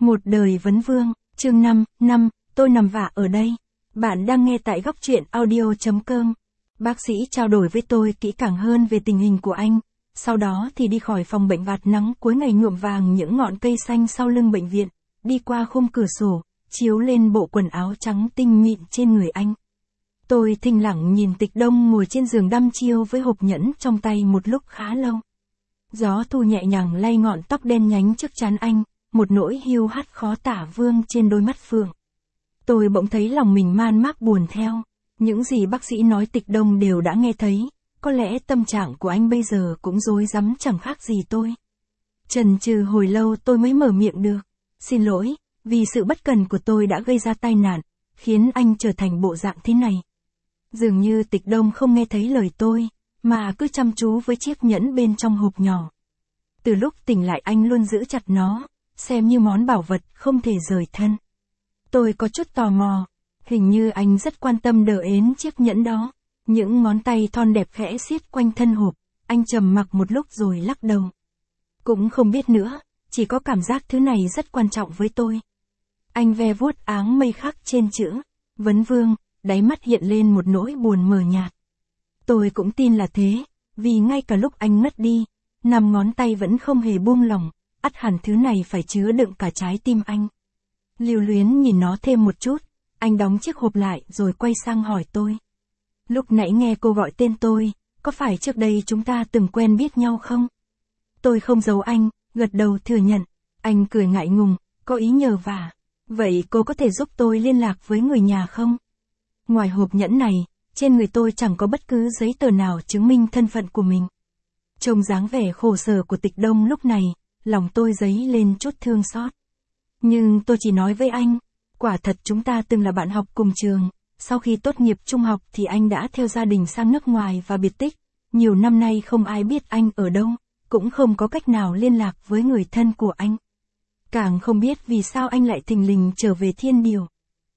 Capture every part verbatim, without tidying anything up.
Một đời vấn vương, chương năm, năm, tôi nằm vạ ở đây. Bạn đang nghe tại góc truyện audio.com. Bác sĩ trao đổi với tôi kỹ càng hơn về tình hình của anh. Sau đó thì đi khỏi phòng bệnh vạt nắng cuối ngày nhuộm vàng những ngọn cây xanh sau lưng bệnh viện, đi qua khung cửa sổ, chiếu lên bộ quần áo trắng tinh mịn trên người anh. Tôi thinh lặng nhìn Tịch Đông ngồi trên giường đăm chiêu với hộp nhẫn trong tay một lúc khá lâu. Gió thu nhẹ nhàng lay ngọn tóc đen nhánh trước trán anh, một nỗi hiu hắt khó tả vương trên đôi mắt phượng. Tôi bỗng thấy lòng mình man mác buồn theo. Những gì bác sĩ nói Tịch Đông đều đã nghe thấy, có lẽ tâm trạng của anh bây giờ cũng rối rắm chẳng khác gì tôi. Chần chừ hồi lâu tôi mới mở miệng được. Xin lỗi, vì sự bất cần của tôi đã gây ra tai nạn, khiến anh trở thành bộ dạng thế này. Dường như Tịch Đông không nghe thấy lời tôi, mà cứ chăm chú với chiếc nhẫn bên trong hộp nhỏ. Từ lúc tỉnh lại anh luôn giữ chặt nó, xem như món bảo vật không thể rời thân. Tôi có chút tò mò, hình như anh rất quan tâm đờ ến chiếc nhẫn đó. Những ngón tay thon đẹp khẽ siết quanh thân hộp, anh trầm mặc một lúc rồi lắc đầu. Cũng không biết nữa, chỉ có cảm giác thứ này rất quan trọng với tôi. Anh ve vuốt áng mây khắc trên chữ vấn vương, đáy mắt hiện lên một nỗi buồn mờ nhạt. Tôi cũng tin là thế, vì ngay cả lúc anh ngất đi, năm ngón tay vẫn không hề buông lỏng, ắt hẳn thứ này phải chứa đựng cả trái tim anh. Lưu luyến nhìn nó thêm một chút, anh đóng chiếc hộp lại rồi quay sang hỏi tôi. Lúc nãy nghe cô gọi tên tôi, có phải trước đây chúng ta từng quen biết nhau không? Tôi không giấu anh, gật đầu thừa nhận. Anh cười ngại ngùng, có ý nhờ vả. Vậy cô có thể giúp tôi liên lạc với người nhà không? Ngoài hộp nhẫn này, trên người tôi chẳng có bất cứ giấy tờ nào chứng minh thân phận của mình. Trông dáng vẻ khổ sở của Tịch Đông lúc này, lòng tôi dấy lên chút thương xót. Nhưng tôi chỉ nói với anh, quả thật chúng ta từng là bạn học cùng trường, sau khi tốt nghiệp trung học thì anh đã theo gia đình sang nước ngoài và biệt tích, nhiều năm nay không ai biết anh ở đâu, cũng không có cách nào liên lạc với người thân của anh. Càng không biết vì sao anh lại thình lình trở về Thiên Điều.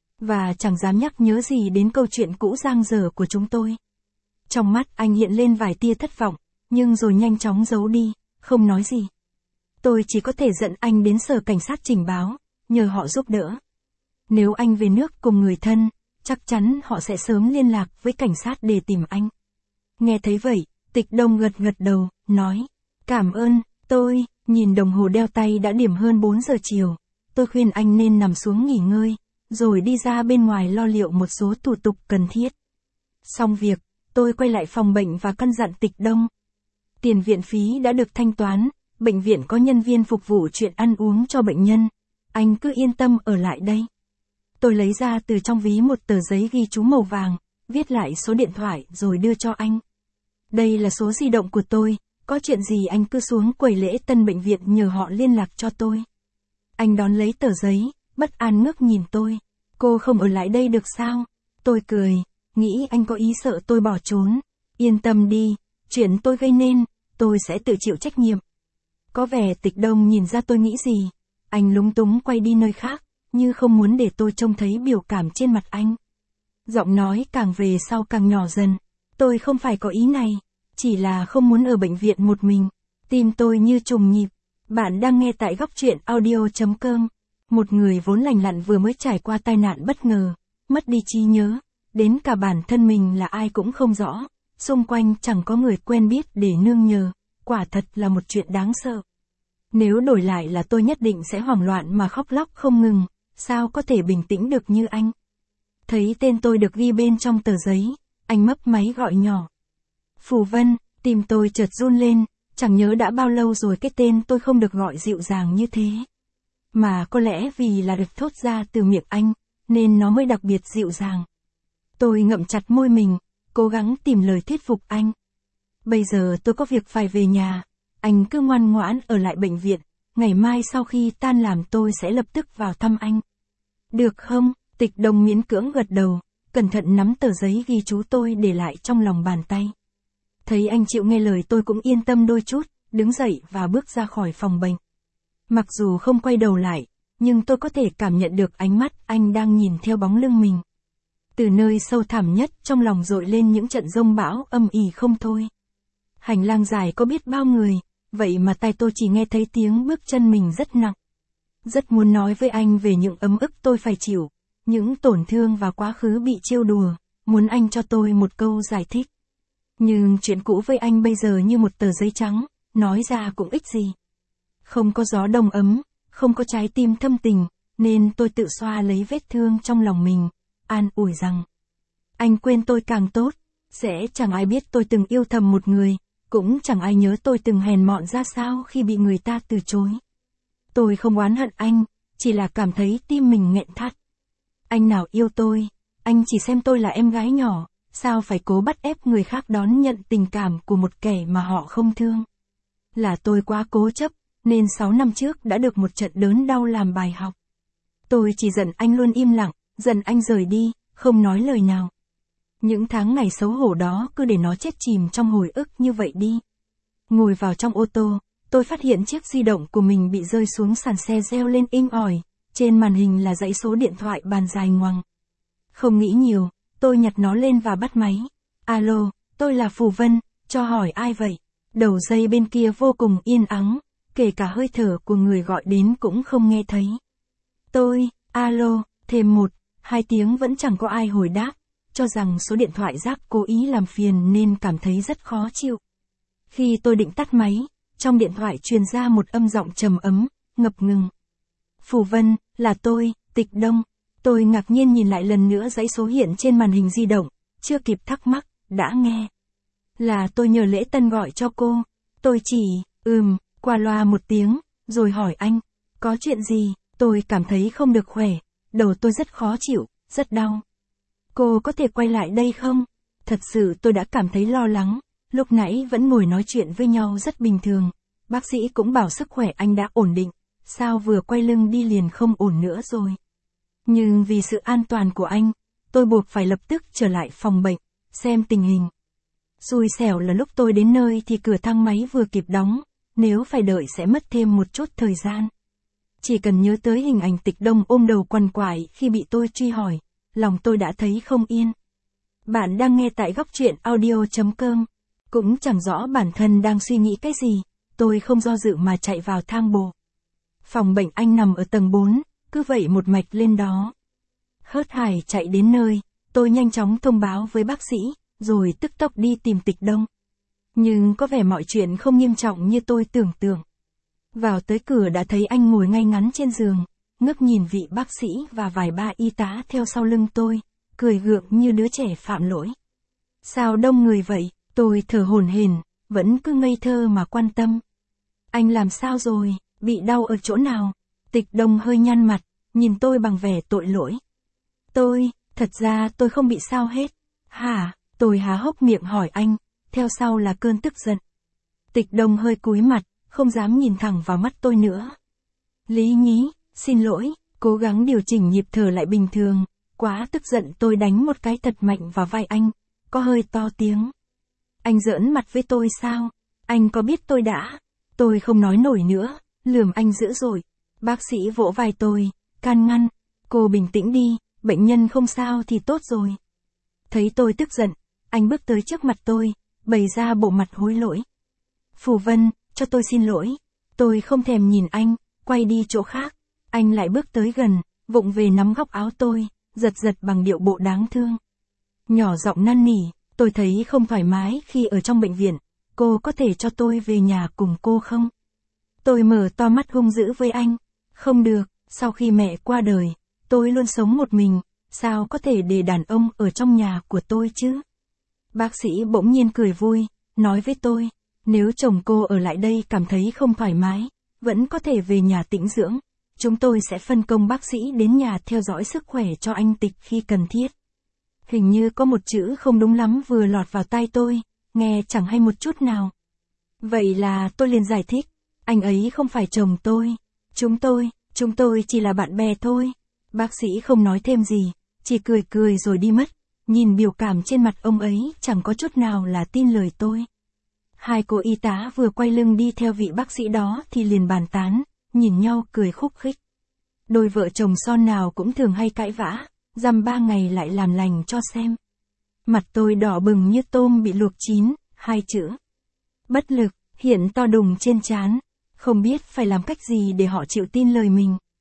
Và chẳng dám nhắc nhớ gì đến câu chuyện cũ giang dở của chúng tôi. Trong mắt anh hiện lên vài tia thất vọng, nhưng rồi nhanh chóng giấu đi, không nói gì. Tôi chỉ có thể dẫn anh đến sở cảnh sát trình báo, nhờ họ giúp đỡ. Nếu anh về nước cùng người thân, chắc chắn họ sẽ sớm liên lạc với cảnh sát để tìm anh. Nghe thấy vậy, Tịch Đông gật gật đầu, nói, cảm ơn, tôi, nhìn đồng hồ đeo tay đã điểm hơn bốn giờ chiều, tôi khuyên anh nên nằm xuống nghỉ ngơi, rồi đi ra bên ngoài lo liệu một số thủ tục cần thiết. Xong việc, tôi quay lại phòng bệnh và căn dặn Tịch Đông. Tiền viện phí đã được thanh toán, bệnh viện có nhân viên phục vụ chuyện ăn uống cho bệnh nhân, anh cứ yên tâm ở lại đây. Tôi lấy ra từ trong ví một tờ giấy ghi chú màu vàng, viết lại số điện thoại rồi đưa cho anh. Đây là số di động của tôi, có chuyện gì anh cứ xuống quầy lễ tân bệnh viện nhờ họ liên lạc cho tôi. Anh đón lấy tờ giấy, bất an ngước nhìn tôi. Cô không ở lại đây được sao? Tôi cười, nghĩ anh có ý sợ tôi bỏ trốn. Yên tâm đi, chuyện tôi gây nên, tôi sẽ tự chịu trách nhiệm. Có vẻ Tịch Đông nhìn ra tôi nghĩ gì. Anh lúng túng quay đi nơi khác, như không muốn để tôi trông thấy biểu cảm trên mặt anh. Giọng nói càng về sau càng nhỏ dần. Tôi không phải có ý này, chỉ là không muốn ở bệnh viện một mình. Tim tôi như trùng nhịp. Bạn đang nghe tại góc truyện audio.com. Một người vốn lành lặn vừa mới trải qua tai nạn bất ngờ, mất đi trí nhớ, đến cả bản thân mình là ai cũng không rõ, xung quanh chẳng có người quen biết để nương nhờ, quả thật là một chuyện đáng sợ. Nếu đổi lại là tôi nhất định sẽ hoảng loạn mà khóc lóc không ngừng, sao có thể bình tĩnh được như anh. Thấy tên tôi được ghi bên trong tờ giấy, anh mấp máy gọi nhỏ. Phù Vân, tim tôi chợt run lên, chẳng nhớ đã bao lâu rồi cái tên tôi không được gọi dịu dàng như thế. Mà có lẽ vì là được thốt ra từ miệng anh, nên nó mới đặc biệt dịu dàng. Tôi ngậm chặt môi mình, cố gắng tìm lời thuyết phục anh. Bây giờ tôi có việc phải về nhà, anh cứ ngoan ngoãn ở lại bệnh viện, ngày mai sau khi tan làm tôi sẽ lập tức vào thăm anh. Được không? Tịch Đông miễn cưỡng gật đầu, cẩn thận nắm tờ giấy ghi chú tôi để lại trong lòng bàn tay. Thấy anh chịu nghe lời tôi cũng yên tâm đôi chút, đứng dậy và bước ra khỏi phòng bệnh. Mặc dù không quay đầu lại, nhưng tôi có thể cảm nhận được ánh mắt anh đang nhìn theo bóng lưng mình. Từ nơi sâu thẳm nhất trong lòng dội lên những trận giông bão âm ỉ không thôi. Hành lang dài có biết bao người, vậy mà tai tôi chỉ nghe thấy tiếng bước chân mình rất nặng. Rất muốn nói với anh về những ấm ức tôi phải chịu, những tổn thương và quá khứ bị trêu đùa, muốn anh cho tôi một câu giải thích. Nhưng chuyện cũ với anh bây giờ như một tờ giấy trắng, nói ra cũng ích gì. Không có gió đông ấm, không có trái tim thâm tình, nên tôi tự xoa lấy vết thương trong lòng mình, an ủi rằng anh quên tôi càng tốt, sẽ chẳng ai biết tôi từng yêu thầm một người, cũng chẳng ai nhớ tôi từng hèn mọn ra sao khi bị người ta từ chối. Tôi không oán hận anh, chỉ là cảm thấy tim mình nghẹn thắt. Anh nào yêu tôi, anh chỉ xem tôi là em gái nhỏ, sao phải cố bắt ép người khác đón nhận tình cảm của một kẻ mà họ không thương. Là tôi quá cố chấp, nên sáu năm trước đã được một trận đớn đau làm bài học. Tôi chỉ giận anh luôn im lặng, giận anh rời đi, không nói lời nào. Những tháng ngày xấu hổ đó cứ để nó chết chìm trong hồi ức như vậy đi. Ngồi vào trong ô tô, tôi phát hiện chiếc di động của mình bị rơi xuống sàn xe reo lên inh ỏi, trên màn hình là dãy số điện thoại bàn dài ngoằng. Không nghĩ nhiều, tôi nhặt nó lên và bắt máy. Alo, tôi là Phù Vân, cho hỏi ai vậy? Đầu dây bên kia vô cùng yên ắng, kể cả hơi thở của người gọi đến cũng không nghe thấy. Tôi, alo, thêm một, hai tiếng vẫn chẳng có ai hồi đáp, cho rằng số điện thoại rác cố ý làm phiền nên cảm thấy rất khó chịu. Khi tôi định tắt máy, trong điện thoại truyền ra một âm giọng trầm ấm, ngập ngừng. Phù Vân, là tôi, Tịch Đông. Tôi ngạc nhiên nhìn lại lần nữa dãy số hiện trên màn hình di động, chưa kịp thắc mắc, đã nghe. Là tôi nhờ Lễ Tân gọi cho cô. Tôi chỉ, ừm, qua loa một tiếng, rồi hỏi anh, có chuyện gì? Tôi cảm thấy không được khỏe, đầu tôi rất khó chịu, rất đau. Cô có thể quay lại đây không? Thật sự tôi đã cảm thấy lo lắng, lúc nãy vẫn ngồi nói chuyện với nhau rất bình thường. Bác sĩ cũng bảo sức khỏe anh đã ổn định, sao vừa quay lưng đi liền không ổn nữa rồi. Nhưng vì sự an toàn của anh, tôi buộc phải lập tức trở lại phòng bệnh, xem tình hình. Xui xẻo là lúc tôi đến nơi thì cửa thang máy vừa kịp đóng, nếu phải đợi sẽ mất thêm một chút thời gian. Chỉ cần nhớ tới hình ảnh Tịch Đông ôm đầu quằn quại khi bị tôi truy hỏi, lòng tôi đã thấy không yên. Bạn đang nghe tại góc truyện audio chấm com. Cũng chẳng rõ bản thân đang suy nghĩ cái gì, tôi không do dự mà chạy vào thang bộ. Phòng bệnh anh nằm ở tầng bốn, cứ vậy một mạch lên đó. Hớt hải chạy đến nơi, tôi nhanh chóng thông báo với bác sĩ, rồi tức tốc đi tìm Tịch Đông. Nhưng có vẻ mọi chuyện không nghiêm trọng như tôi tưởng tượng. Vào tới cửa đã thấy anh ngồi ngay ngắn trên giường, ngước nhìn vị bác sĩ và vài ba y tá theo sau lưng tôi, cười gượng như đứa trẻ phạm lỗi. Sao đông người vậy? Tôi thở hổn hển, vẫn cứ ngây thơ mà quan tâm. Anh làm sao rồi, bị đau ở chỗ nào? Tịch Đông hơi nhăn mặt, nhìn tôi bằng vẻ tội lỗi. Tôi, thật ra tôi không bị sao hết. Hả? Tôi há hốc miệng hỏi anh, theo sau là cơn tức giận. Tịch Đông hơi cúi mặt, không dám nhìn thẳng vào mắt tôi nữa. Lý nhí, xin lỗi, cố gắng điều chỉnh nhịp thở lại bình thường. Quá tức giận tôi đánh một cái thật mạnh vào vai anh, có hơi to tiếng. Anh giỡn mặt với tôi sao? Anh có biết tôi đã? Tôi không nói nổi nữa, lườm anh dữ dội. Bác sĩ vỗ vai tôi, can ngăn. Cô bình tĩnh đi, bệnh nhân không sao thì tốt rồi. Thấy tôi tức giận, anh bước tới trước mặt tôi, bày ra bộ mặt hối lỗi. Phù Vân, cho tôi xin lỗi. Tôi không thèm nhìn anh, quay đi chỗ khác. Anh lại bước tới gần, vụng về nắm góc áo tôi, giật giật bằng điệu bộ đáng thương. Nhỏ giọng năn nỉ, tôi thấy không thoải mái khi ở trong bệnh viện. Cô có thể cho tôi về nhà cùng cô không? Tôi mở to mắt hung dữ với anh. Không được, sau khi mẹ qua đời, tôi luôn sống một mình, sao có thể để đàn ông ở trong nhà của tôi chứ? Bác sĩ bỗng nhiên cười vui, nói với tôi, nếu chồng cô ở lại đây cảm thấy không thoải mái, vẫn có thể về nhà tĩnh dưỡng. Chúng tôi sẽ phân công bác sĩ đến nhà theo dõi sức khỏe cho anh Tịch khi cần thiết. Hình như có một chữ không đúng lắm vừa lọt vào tai tôi, nghe chẳng hay một chút nào. Vậy là tôi liền giải thích, anh ấy không phải chồng tôi. Chúng tôi, chúng tôi chỉ là bạn bè thôi. Bác sĩ không nói thêm gì, chỉ cười cười rồi đi mất. Nhìn biểu cảm trên mặt ông ấy chẳng có chút nào là tin lời tôi. Hai cô y tá vừa quay lưng đi theo vị bác sĩ đó thì liền bàn tán, nhìn nhau cười khúc khích. Đôi vợ chồng son nào cũng thường hay cãi vã, dăm ba ngày lại làm lành cho xem. Mặt tôi đỏ bừng như tôm bị luộc chín, hai chữ. Bất lực, hiện to đùng trên trán, không biết phải làm cách gì để họ chịu tin lời mình.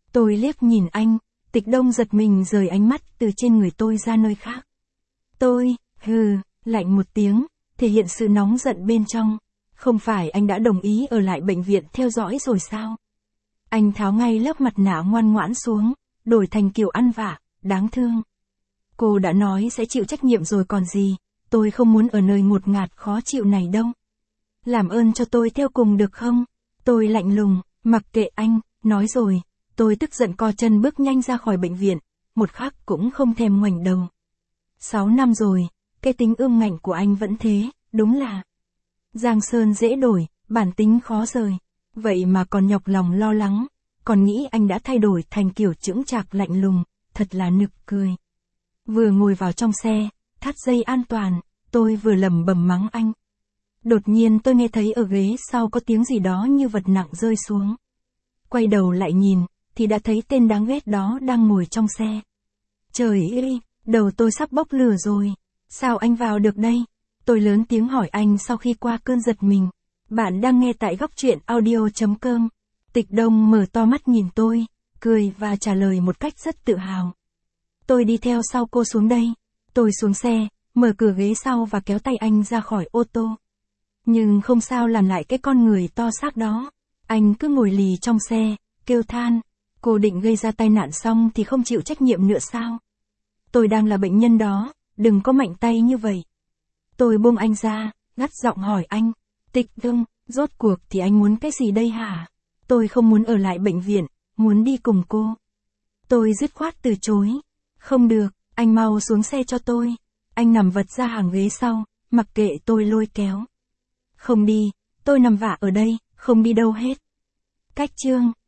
Tôi liếc nhìn anh, Tịch Đông giật mình rời ánh mắt từ trên người tôi ra nơi khác. Tôi, hừ, lạnh một tiếng, thể hiện sự nóng giận bên trong. Không phải anh đã đồng ý ở lại bệnh viện theo dõi rồi sao? Anh tháo ngay lớp mặt nạ ngoan ngoãn xuống, đổi thành kiểu ăn vạ, đáng thương. Cô đã nói sẽ chịu trách nhiệm rồi còn gì, tôi không muốn ở nơi ngột ngạt khó chịu này đâu. Làm ơn cho tôi theo cùng được không? Tôi lạnh lùng, mặc kệ anh, nói rồi. Tôi tức giận co chân bước nhanh ra khỏi bệnh viện, một khắc cũng không thèm ngoảnh đầu. Sáu năm rồi, cái tính ương ngạnh của anh vẫn thế, đúng là giang sơn dễ đổi, bản tính khó rời. Vậy mà còn nhọc lòng lo lắng, còn nghĩ anh đã thay đổi thành kiểu chững chạc lạnh lùng, thật là nực cười. Vừa ngồi vào trong xe, thắt dây an toàn, tôi vừa lẩm bẩm mắng anh. Đột nhiên tôi nghe thấy ở ghế sau có tiếng gì đó như vật nặng rơi xuống. Quay đầu lại nhìn, thì đã thấy tên đáng ghét đó đang ngồi trong xe. Trời ơi, đầu tôi sắp bốc lửa rồi. Sao anh vào được đây? Tôi lớn tiếng hỏi anh sau khi qua cơn giật mình. Bạn đang nghe tại góc truyện audio.com. Tịch Đông mở to mắt nhìn tôi, cười và trả lời một cách rất tự hào. Tôi đi theo sau cô xuống đây. Tôi xuống xe, mở cửa ghế sau và kéo tay anh ra khỏi ô tô. Nhưng không sao làm lại cái con người to xác đó. Anh cứ ngồi lì trong xe, kêu than. Cô định gây ra tai nạn xong thì không chịu trách nhiệm nữa sao? Tôi đang là bệnh nhân đó, đừng có mạnh tay như vậy. Tôi buông anh ra, gắt giọng hỏi anh. Tịch Đông, rốt cuộc thì anh muốn cái gì đây hả? Tôi không muốn ở lại bệnh viện, muốn đi cùng cô. Tôi dứt khoát từ chối. Không được, anh mau xuống xe cho tôi. Anh nằm vật ra hàng ghế sau, mặc kệ tôi lôi kéo. Không đi, tôi nằm vạ ở đây, không đi đâu hết. Cách chương.